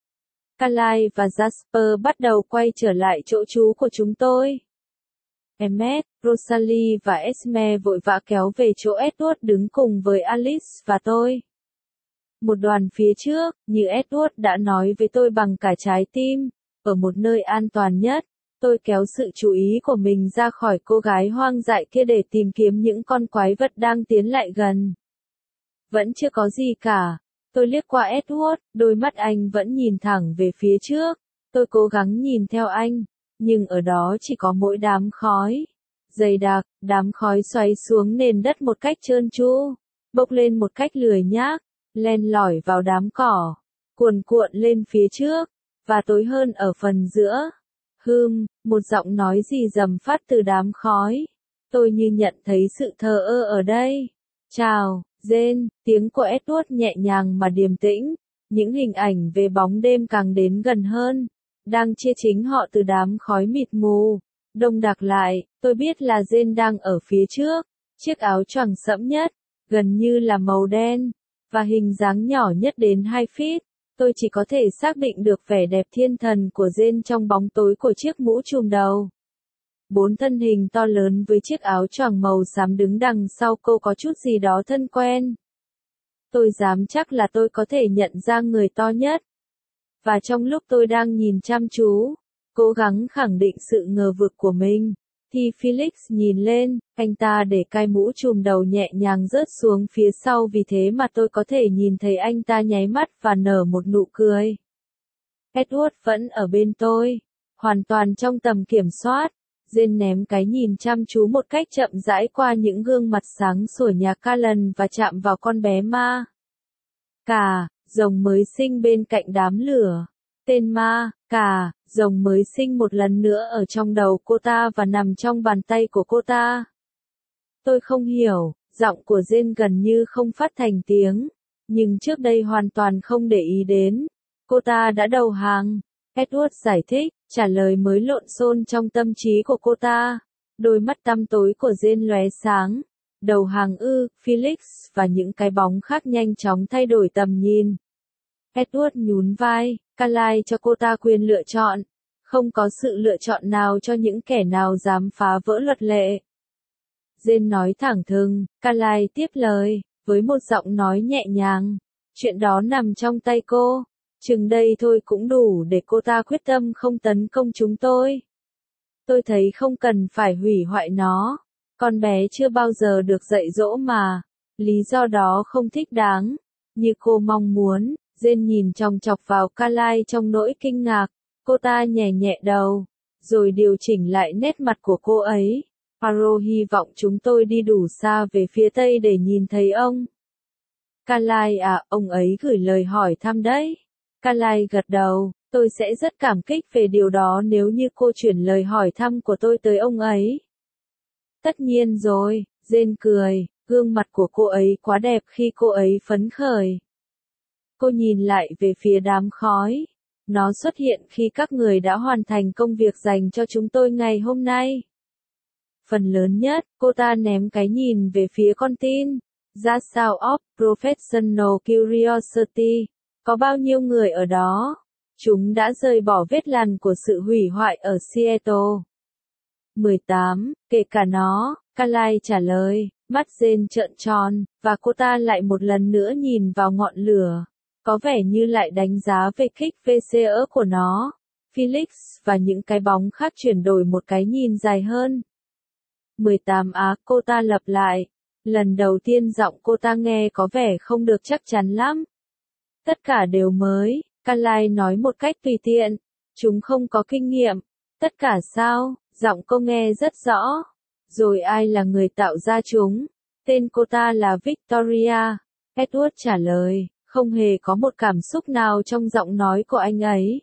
Carlyle và Jasper bắt đầu quay trở lại chỗ trú của chúng tôi. Emmet, Rosalie và Esme vội vã kéo về chỗ Edward đứng cùng với Alice và tôi. Một đoàn phía trước, như Edward đã nói với tôi bằng cả trái tim, ở một nơi an toàn nhất, tôi kéo sự chú ý của mình ra khỏi cô gái hoang dại kia để tìm kiếm những con quái vật đang tiến lại gần. Vẫn chưa có gì cả. Tôi liếc qua Edward, đôi mắt anh vẫn nhìn thẳng về phía trước. Tôi cố gắng nhìn theo anh, nhưng ở đó chỉ có mỗi đám khói. Dày đặc, đám khói xoáy xuống nền đất một cách trơn tru, bốc lên một cách lười nhác, len lỏi vào đám cỏ, cuồn cuộn lên phía trước, và tối hơn ở phần giữa. Hừm, một giọng nói rì rầm phát từ đám khói. Tôi như nhận thấy sự thờ ơ ở đây. Chào, Jane, tiếng của Edward nhẹ nhàng mà điềm tĩnh. Những hình ảnh về bóng đêm càng đến gần hơn, đang chia chính họ từ đám khói mịt mù. Đông đặc lại, tôi biết là Jane đang ở phía trước. Chiếc áo choàng sẫm nhất, gần như là màu đen, và hình dáng nhỏ nhất đến hai feet. Tôi chỉ có thể xác định được vẻ đẹp thiên thần của Jane trong bóng tối của chiếc mũ trùm đầu. Bốn thân hình to lớn với chiếc áo choàng màu xám đứng đằng sau cô có chút gì đó thân quen. Tôi dám chắc là tôi có thể nhận ra người to nhất. Và trong lúc tôi đang nhìn chăm chú, cố gắng khẳng định sự ngờ vực của mình, thì Felix nhìn lên, anh ta để cái mũ trùm đầu nhẹ nhàng rớt xuống phía sau, vì thế mà tôi có thể nhìn thấy anh ta nháy mắt và nở một nụ cười. Edward vẫn ở bên tôi, hoàn toàn trong tầm kiểm soát. Jane ném cái nhìn chăm chú một cách chậm rãi qua những gương mặt sáng sủa nhà Callan và chạm vào con bé ma cà, rồng mới sinh bên cạnh đám lửa. Tên ma cà, rồng mới sinh một lần nữa ở trong đầu cô ta và nằm trong bàn tay của cô ta. Tôi không hiểu, giọng của Jane gần như không phát thành tiếng, nhưng trước đây hoàn toàn không để ý đến. Cô ta đã đầu hàng. Edward giải thích, trả lời mới lộn xộn trong tâm trí của cô ta. Đôi mắt tăm tối của Jane lóe sáng. Đầu hàng ư, Felix và những cái bóng khác nhanh chóng thay đổi tầm nhìn. Edward nhún vai, Carlyle cho cô ta quyền lựa chọn. Không có sự lựa chọn nào cho những kẻ nào dám phá vỡ luật lệ. Jane nói thẳng thừng, Carlyle tiếp lời, với một giọng nói nhẹ nhàng. Chuyện đó nằm trong tay cô. Chừng đây thôi cũng đủ để cô ta quyết tâm không tấn công chúng tôi. Tôi thấy không cần phải hủy hoại nó. Con bé chưa bao giờ được dạy dỗ mà. Lý do đó không thích đáng. Như cô mong muốn, Jane nhìn chòng chọc vào Carlyle trong nỗi kinh ngạc. Cô ta nhẹ nhẹ đầu, rồi điều chỉnh lại nét mặt của cô ấy. Poirot hy vọng chúng tôi đi đủ xa về phía tây để nhìn thấy ông. Carlyle à, ông ấy gửi lời hỏi thăm đấy. Carlyle gật đầu, tôi sẽ rất cảm kích về điều đó nếu như cô chuyển lời hỏi thăm của tôi tới ông ấy. Tất nhiên rồi, Jane cười, gương mặt của cô ấy quá đẹp khi cô ấy phấn khởi. Cô nhìn lại về phía đám khói. Nó xuất hiện khi các người đã hoàn thành công việc dành cho chúng tôi ngày hôm nay. Phần lớn nhất, cô ta ném cái nhìn về phía con tin. Ra sao of Professional Curiosity. Có bao nhiêu người ở đó? Chúng đã rời bỏ vết lằn của sự hủy hoại ở Seattle. mười tám, kể cả nó, Carlyle trả lời, mắt Jane trợn tròn, và cô ta lại một lần nữa nhìn vào ngọn lửa. Có vẻ như lại đánh giá về kích vê xê e của nó. Felix và những cái bóng khác chuyển đổi một cái nhìn dài hơn. mười tám á, cô ta lặp lại. Lần đầu tiên giọng cô ta nghe có vẻ không được chắc chắn lắm. Tất cả đều mới, Carly nói một cách tùy tiện. Chúng không có kinh nghiệm. Tất cả sao? Giọng cô nghe rất rõ. Rồi ai là người tạo ra chúng? Tên cô ta là Victoria. Edward trả lời, không hề có một cảm xúc nào trong giọng nói của anh ấy.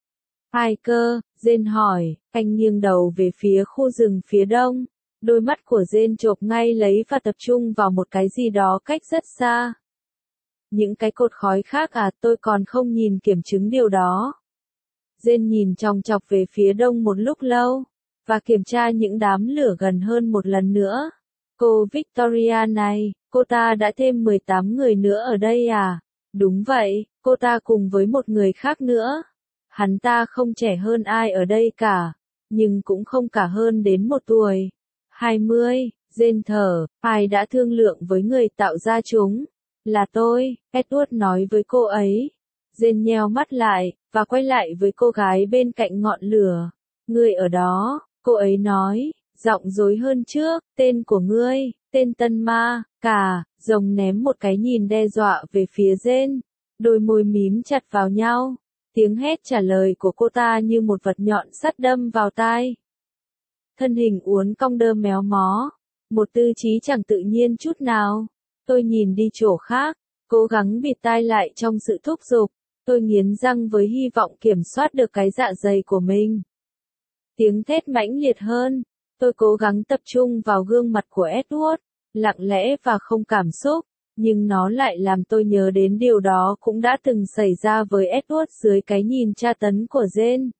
Ai cơ? Jane hỏi, anh nghiêng đầu về phía khu rừng phía đông. Đôi mắt của Jane chộp ngay lấy và tập trung vào một cái gì đó cách rất xa. Những cái cột khói khác à, tôi còn không nhìn kiểm chứng điều đó. Jane nhìn chòng chọc về phía đông một lúc lâu, và kiểm tra những đám lửa gần hơn một lần nữa. Cô Victoria này, cô ta đã thêm mười tám người nữa ở đây à? Đúng vậy, cô ta cùng với một người khác nữa. Hắn ta không trẻ hơn ai ở đây cả, nhưng cũng không cả hơn đến một tuổi. hai mươi, Jane thở, ai đã thương lượng với người tạo ra chúng? Là tôi, Edward nói với cô ấy. Jane nheo mắt lại, và quay lại với cô gái bên cạnh ngọn lửa. Ngươi ở đó, cô ấy nói, giọng dối hơn trước, tên của ngươi, tên Tân Ma, cả, rồng ném một cái nhìn đe dọa về phía Jane. Đôi môi mím chặt vào nhau. Tiếng hét trả lời của cô ta như một vật nhọn sắt đâm vào tai. Thân hình uốn cong đơ méo mó. Một tư trí chẳng tự nhiên chút nào. Tôi nhìn đi chỗ khác, cố gắng bịt tai lại trong sự thúc giục. Tôi nghiến răng với hy vọng kiểm soát được cái dạ dày của mình. Tiếng thét mãnh liệt hơn. Tôi cố gắng tập trung vào gương mặt của Edward, lặng lẽ và không cảm xúc, nhưng nó lại làm tôi nhớ đến điều đó cũng đã từng xảy ra với Edward dưới cái nhìn tra tấn của Jane.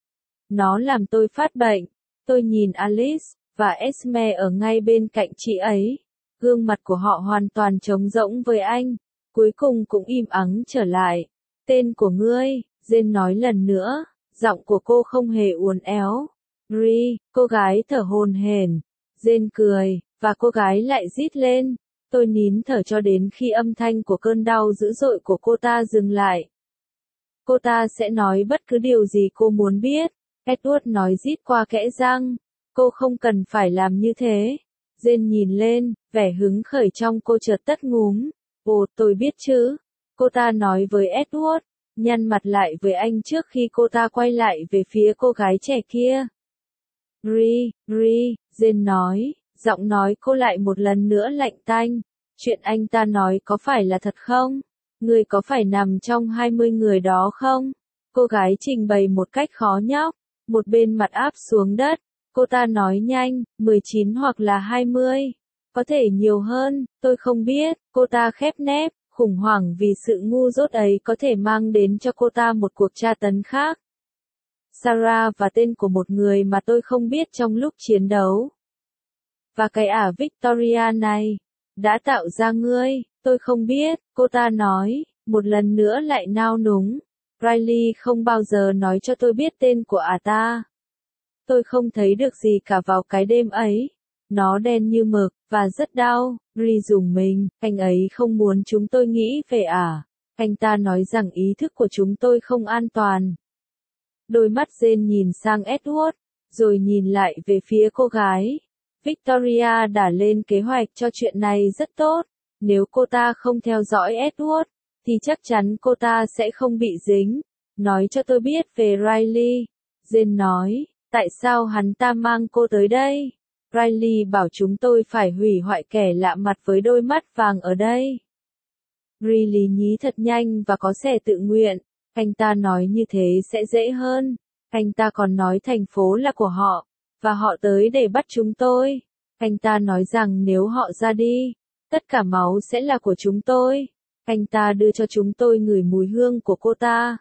Nó làm tôi phát bệnh. Tôi nhìn Alice và Esme ở ngay bên cạnh chị ấy. Gương mặt của họ hoàn toàn trống rỗng với anh. Cuối cùng cũng im ắng trở lại. Tên của ngươi, Jane nói lần nữa. Giọng của cô không hề uốn éo. Ri, cô gái thở hổn hển. Jane cười, và cô gái lại rít lên. Tôi nín thở cho đến khi âm thanh của cơn đau dữ dội của cô ta dừng lại. Cô ta sẽ nói bất cứ điều gì cô muốn biết. Edward nói rít qua kẽ răng. Cô không cần phải làm như thế. Jane nhìn lên, vẻ hứng khởi trong cô chợt tắt ngúm. Ồ, tôi biết chứ. Cô ta nói với Edward, nhăn mặt lại với anh trước khi cô ta quay lại về phía cô gái trẻ kia. Ri, Ri, Jane nói, giọng nói cô lại một lần nữa lạnh tanh. Chuyện anh ta nói có phải là thật không? Người có phải nằm trong hai mươi người đó không? Cô gái trình bày một cách khó nhọc, một bên mặt áp xuống đất. Cô ta nói nhanh, mười chín hoặc là hai mươi. Có thể nhiều hơn, tôi không biết. Cô ta khép nép, khủng hoảng vì sự ngu dốt ấy có thể mang đến cho cô ta một cuộc tra tấn khác. Sarah và tên của một người mà tôi không biết trong lúc chiến đấu. Và cái ả Victoria này, đã tạo ra ngươi, tôi không biết, cô ta nói, một lần nữa lại nao núng. Riley không bao giờ nói cho tôi biết tên của ả ta. Tôi không thấy được gì cả vào cái đêm ấy. Nó đen như mực, và rất đau. Ri rùng mình, anh ấy không muốn chúng tôi nghĩ về ả. Anh ta nói rằng ý thức của chúng tôi không an toàn. Đôi mắt Jane nhìn sang Edward, rồi nhìn lại về phía cô gái. Victoria đã lên kế hoạch cho chuyện này rất tốt. Nếu cô ta không theo dõi Edward, thì chắc chắn cô ta sẽ không bị dính. Nói cho tôi biết về Riley. Jane nói, tại sao hắn ta mang cô tới đây? Riley bảo chúng tôi phải hủy hoại kẻ lạ mặt với đôi mắt vàng ở đây. Ri lý nhí thật nhanh và có vẻ tự nguyện. Anh ta nói như thế sẽ dễ hơn. Anh ta còn nói thành phố là của họ, và họ tới để bắt chúng tôi. Anh ta nói rằng nếu họ ra đi, tất cả máu sẽ là của chúng tôi. Anh ta đưa cho chúng tôi ngửi mùi hương của cô ta.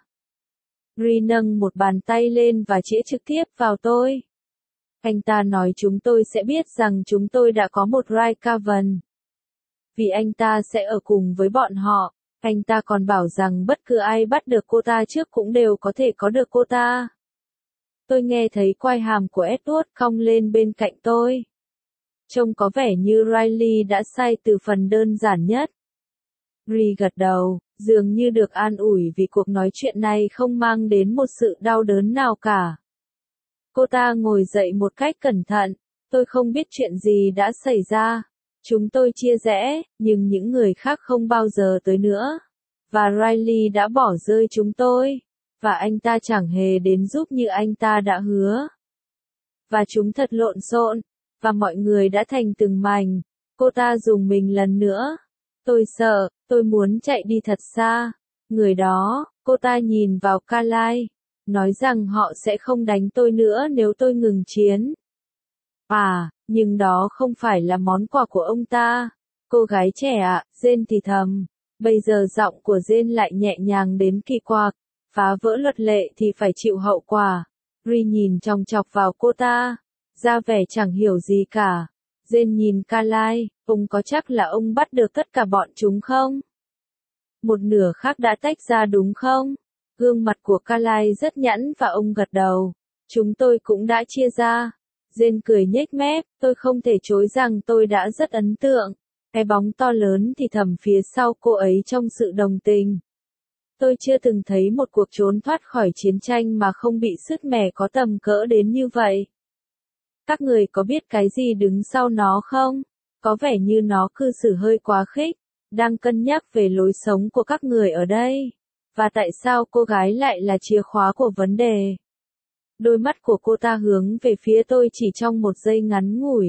Ri nâng một bàn tay lên và chĩa trực tiếp vào tôi. Anh ta nói chúng tôi sẽ biết rằng chúng tôi đã có một Rai Cavan. Vì anh ta sẽ ở cùng với bọn họ. Anh ta còn bảo rằng bất cứ ai bắt được cô ta trước cũng đều có thể có được cô ta. Tôi nghe thấy quai hàm của Edward cong lên bên cạnh tôi. Trông có vẻ như Riley đã sai từ phần đơn giản nhất. Ri gật đầu, dường như được an ủi vì cuộc nói chuyện này không mang đến một sự đau đớn nào cả. Cô ta ngồi dậy một cách cẩn thận, tôi không biết chuyện gì đã xảy ra. Chúng tôi chia rẽ, nhưng những người khác không bao giờ tới nữa. Và Riley đã bỏ rơi chúng tôi. Và anh ta chẳng hề đến giúp như anh ta đã hứa. Và chúng thật lộn xộn. Và mọi người đã thành từng mảnh. Cô ta dùng mình lần nữa. Tôi sợ, tôi muốn chạy đi thật xa. Người đó, cô ta nhìn vào Carlyle, nói rằng họ sẽ không đánh tôi nữa nếu tôi ngừng chiến. À, nhưng đó không phải là món quà của ông ta. Cô gái trẻ ạ, Jane thì thầm. Bây giờ giọng của Jane lại nhẹ nhàng đến kỳ quặc. Phá vỡ luật lệ thì phải chịu hậu quả. Ri nhìn chòng chọc vào cô ta, ra vẻ chẳng hiểu gì cả. Jane nhìn Carlyle, ông có chắc là ông bắt được tất cả bọn chúng không? Một nửa khác đã tách ra đúng không? Gương mặt của Carlyle rất nhẵn và ông gật đầu. Chúng tôi cũng đã chia ra. Jane cười nhếch mép, tôi không thể chối rằng tôi đã rất ấn tượng. Cái bóng to lớn thì thầm phía sau cô ấy trong sự đồng tình. Tôi chưa từng thấy một cuộc trốn thoát khỏi chiến tranh mà không bị sứt mẻ có tầm cỡ đến như vậy. Các người có biết cái gì đứng sau nó không? Có vẻ như nó cư xử hơi quá khích, đang cân nhắc về lối sống của các người ở đây. Và tại sao cô gái lại là chìa khóa của vấn đề? Đôi mắt của cô ta hướng về phía tôi chỉ trong một giây ngắn ngủi.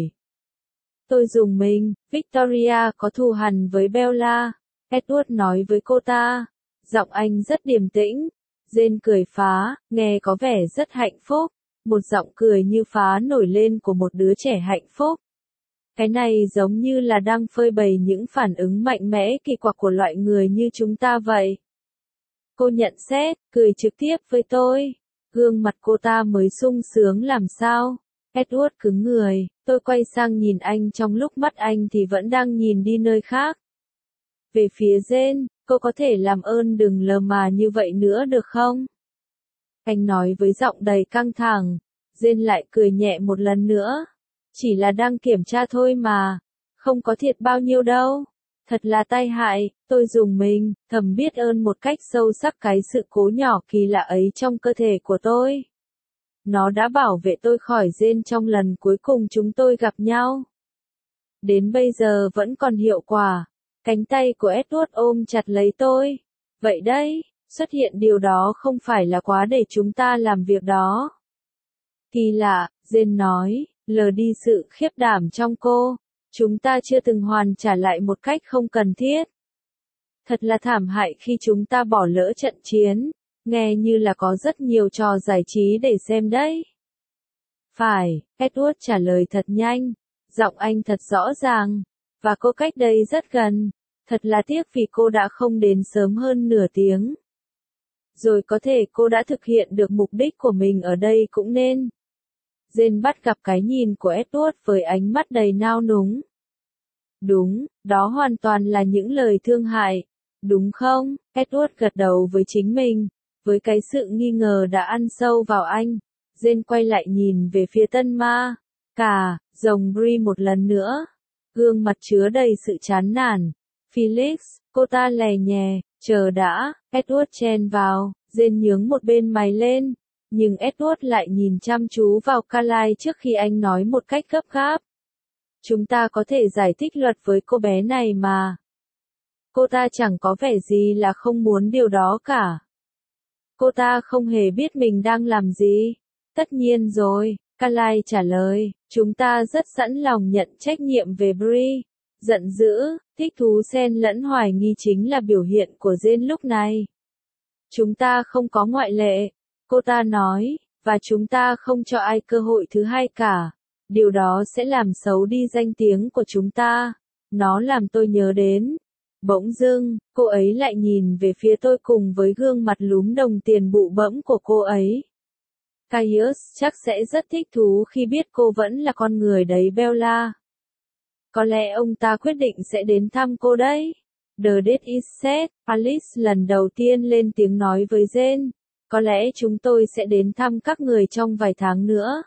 Tôi rùng mình, Victoria có thù hằn với Bella, Edward nói với cô ta. Giọng anh rất điềm tĩnh. Jane cười phá, nghe có vẻ rất hạnh phúc. Một giọng cười như phá nổi lên của một đứa trẻ hạnh phúc. Cái này giống như là đang phơi bày những phản ứng mạnh mẽ kỳ quặc của loại người như chúng ta vậy. Cô nhận xét, cười trực tiếp với tôi. Gương mặt cô ta mới sung sướng làm sao. Edward cứng người, tôi quay sang nhìn anh trong lúc mắt anh thì vẫn đang nhìn đi nơi khác. Về phía Jane, cô có thể làm ơn đừng lờ mà như vậy nữa được không? Anh nói với giọng đầy căng thẳng. Jane lại cười nhẹ một lần nữa. Chỉ là đang kiểm tra thôi mà. Không có thiệt bao nhiêu đâu. Thật là tai hại, tôi rùng mình, thầm biết ơn một cách sâu sắc cái sự cố nhỏ kỳ lạ ấy trong cơ thể của tôi. Nó đã bảo vệ tôi khỏi Jane trong lần cuối cùng chúng tôi gặp nhau. Đến bây giờ vẫn còn hiệu quả. Cánh tay của Edward ôm chặt lấy tôi. Vậy đấy, xuất hiện điều đó không phải là quá để chúng ta làm việc đó. Kỳ lạ, Jane nói, lờ đi sự khiếp đảm trong cô. Chúng ta chưa từng hoàn trả lại một cách không cần thiết. Thật là thảm hại khi chúng ta bỏ lỡ trận chiến. Nghe như là có rất nhiều trò giải trí để xem đấy. Phải, Edward trả lời thật nhanh. Giọng anh thật rõ ràng. Và cô cách đây rất gần. Thật là tiếc vì cô đã không đến sớm hơn nửa tiếng. Rồi có thể cô đã thực hiện được mục đích của mình ở đây cũng nên. Jane bắt gặp cái nhìn của Edward với ánh mắt đầy nao núng. Đúng, đó hoàn toàn là những lời thương hại. Đúng không? Edward gật đầu với chính mình. Với cái sự nghi ngờ đã ăn sâu vào anh. Jane quay lại nhìn về phía tân ma. Cả, rồng Bree một lần nữa. Gương mặt chứa đầy sự chán nản. Felix, cô ta lè nhè, chờ đã, Edward chen vào, Jane nhướng một bên mày lên. Nhưng Edward lại nhìn chăm chú vào Carlyle trước khi anh nói một cách gấp gáp. Chúng ta có thể giải thích luật với cô bé này mà. Cô ta chẳng có vẻ gì là không muốn điều đó cả. Cô ta không hề biết mình đang làm gì. Tất nhiên rồi, Carlyle trả lời, chúng ta rất sẵn lòng nhận trách nhiệm về Bree. Giận dữ, thích thú xen lẫn hoài nghi chính là biểu hiện của Jane lúc này. Chúng ta không có ngoại lệ, cô ta nói, và chúng ta không cho ai cơ hội thứ hai cả. Điều đó sẽ làm xấu đi danh tiếng của chúng ta. Nó làm tôi nhớ đến. Bỗng dưng, cô ấy lại nhìn về phía tôi cùng với gương mặt lúm đồng tiền bụ bẫm của cô ấy. Caius chắc sẽ rất thích thú khi biết cô vẫn là con người đấy Bella. Có lẽ ông ta quyết định sẽ đến thăm cô đấy. The date is set, Alice lần đầu tiên lên tiếng nói với Jane. Có lẽ chúng tôi sẽ đến thăm các người trong vài tháng nữa.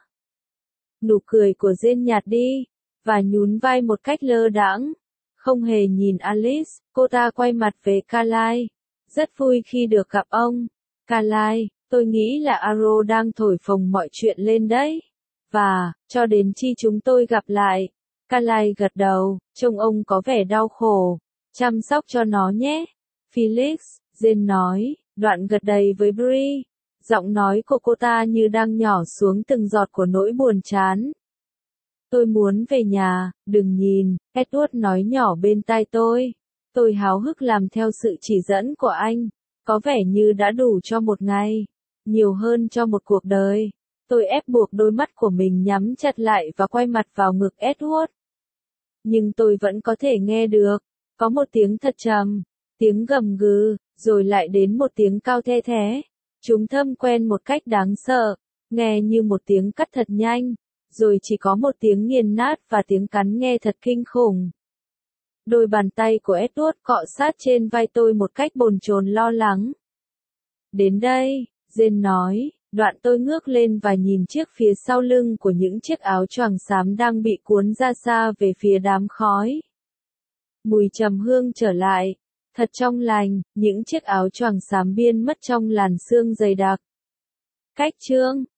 Nụ cười của Jane nhạt đi, và nhún vai một cách lơ đãng. Không hề nhìn Alice, cô ta quay mặt về Carlyle. Rất vui khi được gặp ông. Carlyle, tôi nghĩ là Arrow đang thổi phồng mọi chuyện lên đấy. Và, cho đến khi chúng tôi gặp lại. Carlyle gật đầu, trông ông có vẻ đau khổ. Chăm sóc cho nó nhé. Felix, Jane nói, đoạn gật đầy với Bree. Giọng nói của cô ta như đang nhỏ xuống từng giọt của nỗi buồn chán. Tôi muốn về nhà, đừng nhìn, Edward nói nhỏ bên tai tôi. Tôi háo hức làm theo sự chỉ dẫn của anh. Có vẻ như đã đủ cho một ngày. Nhiều hơn cho một cuộc đời. Tôi ép buộc đôi mắt của mình nhắm chặt lại và quay mặt vào ngực Edward. Nhưng tôi vẫn có thể nghe được. Có một tiếng thật trầm. Tiếng gầm gừ, rồi lại đến một tiếng cao the thé. Chúng thâm quen một cách đáng sợ. Nghe như một tiếng cắt thật nhanh. Rồi chỉ có một tiếng nghiền nát và tiếng cắn nghe thật kinh khủng. Đôi bàn tay của Edward cọ sát trên vai tôi một cách bồn chồn lo lắng. Đến đây, Jane nói, đoạn tôi ngước lên và nhìn chiếc phía sau lưng của những chiếc áo choàng xám đang bị cuốn ra xa về phía đám khói. Mùi trầm hương trở lại, thật trong lành, những chiếc áo choàng xám biên mất trong làn sương dày đặc. Cách chương